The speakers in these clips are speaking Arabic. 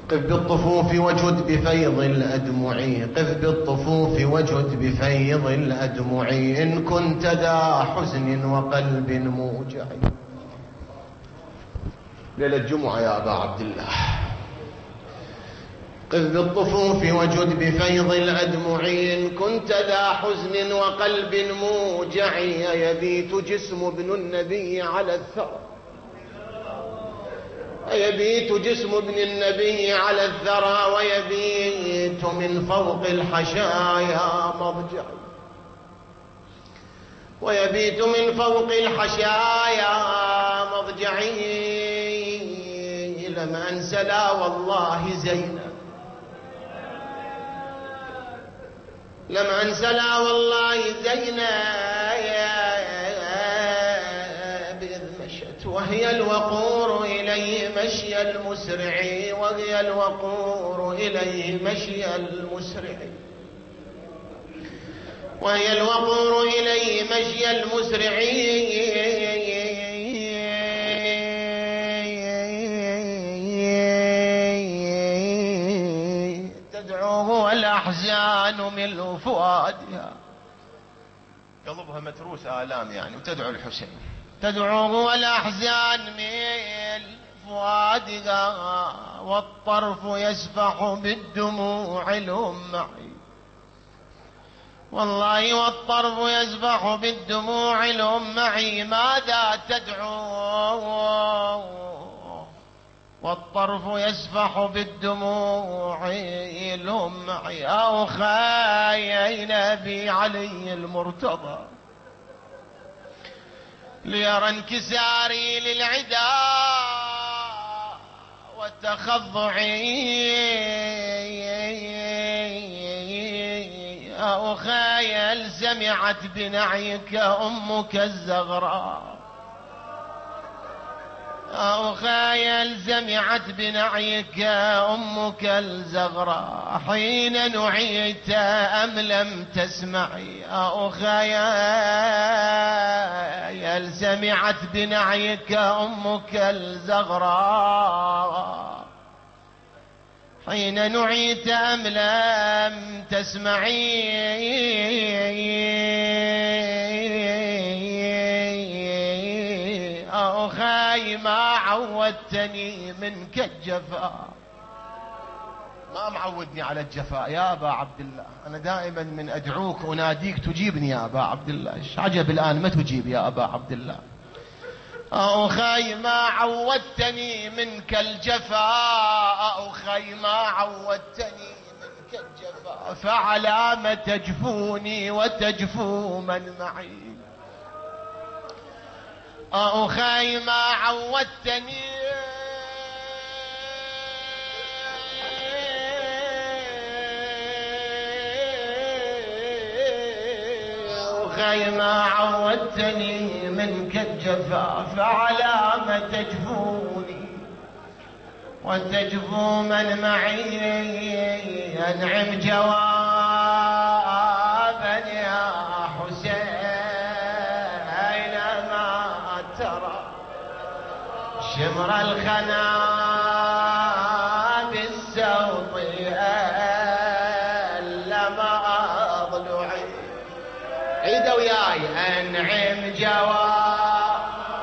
قف بالطفوف وجد بفيض الأدمع، قف بالطفوف وجد بفيض الأدمع، إن كنت ذا حزن وقلب موجع. ليلة الجمعة يا أبا عبد الله. قف بالطفوف وجد بفيض الأدمع، إن كنت ذا حزن وقلب موجع، يبيت جسم ابن النبي على الثرى، يبيت جسم ابن النبي على الثرى، ويبيت من فوق الحشايا مضجع، ويبيت من فوق الحشايا مضجعي. لم أنسى لا والله زينب، لم أنسى لا والله زينب، إذ مشت وهي الوقور إليه مشي المسرع، وهي الوقور إليه مشي المسرع، وهي الوقور إليه مشي المسرع. تدعوه والأحزان من فؤادها، قلبها متروس آلام يعني، وتدعو الحسين. تدعوه والأحزان من فؤادها، والطرف يسفح بالدموع الأمع، والله والطرف يسبح بالدموع الأمع. ماذا تدعو؟ والطرف يسبح بالدموع الأمع. يا أخي نبي علي المرتضى، ليرى انكساري للعداء والتخضعي. يا أخي هل سمعت بنعيك أمك الزغراء؟ يا أخي هل سمعت بنعيك أمك الزغراء حين نعيت أم لم تسمعي؟ يا أخي هل سمعت بنعيك أمك الزغراء حين نعيت أم لم تسمعي؟ أخاي ما عودتني منك الجفاء، ما معودني على الجفاء يا أبا عبد الله. أنا دائما من أدعوك أناديك تجيبني يا أبا عبد الله، إيش عجب الآن ما تجيب يا أبا عبد الله؟ أخي ما عودتني منك الجفاء، أخي ما عودتني منك الجفاء، فعلى ما تجفوني وتجفو من معي؟ أخي ما عودتني أخي ما عودتني منك الجفاء، فعلى ما تجفوني وتجفو من معي؟ أنعم جوابا يا حسين ما ترى شمر الخنا بالسوط لما أضلعي. عيد وياي أنعم جواب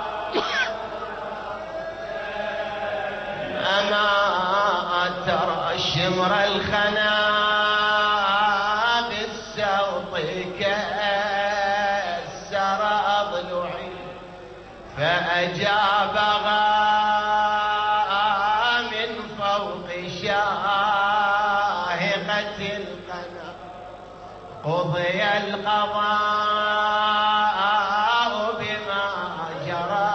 أما ترى شمر الخنا بالسوط كسر أضلعي، فأجابها من فوق شاهقة القنا، قضي القضاء بما جرى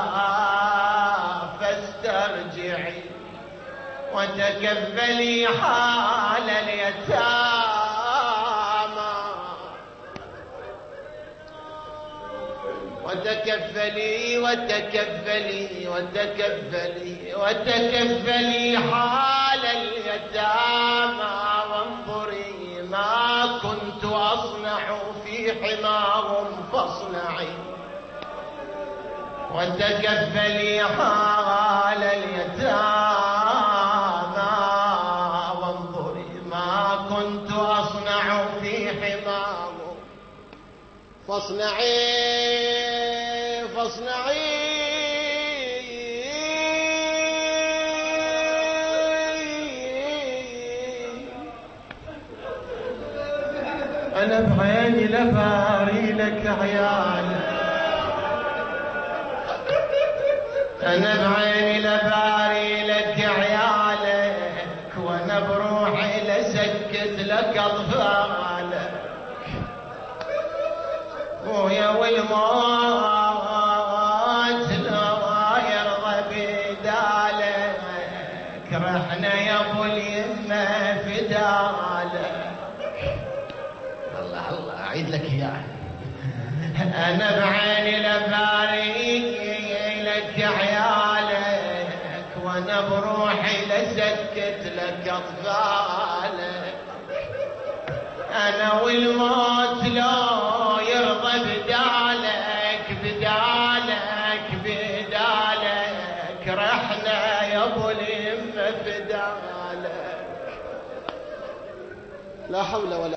فاسترجعي، وتكفلي حال اليتامى، وتكفلي وتكفلي وتكفلي وتكفلي حال اليتامى، وانظري ما كنت أصنع في حماهم فاصنعي، وتكفلي حال اليتامى. فاصنعي أنا بعيني لباري لك عيالك، أنا بعيني لباري لك عيالك، وأنا بروحي لسكت لك أطفالك، ويا والموت لا يرضى بدالك، رحنا يا ابو اليمه فدالك. الله الله اعيد لك اياه. انا بعيني لباري لك عيالك، وانا بروحي لسكت لك اطفالك، انا والموت لا يرضى بدالك بدالك بدالك، رحنا يا ابو اليمه فدالك. لا حول ولا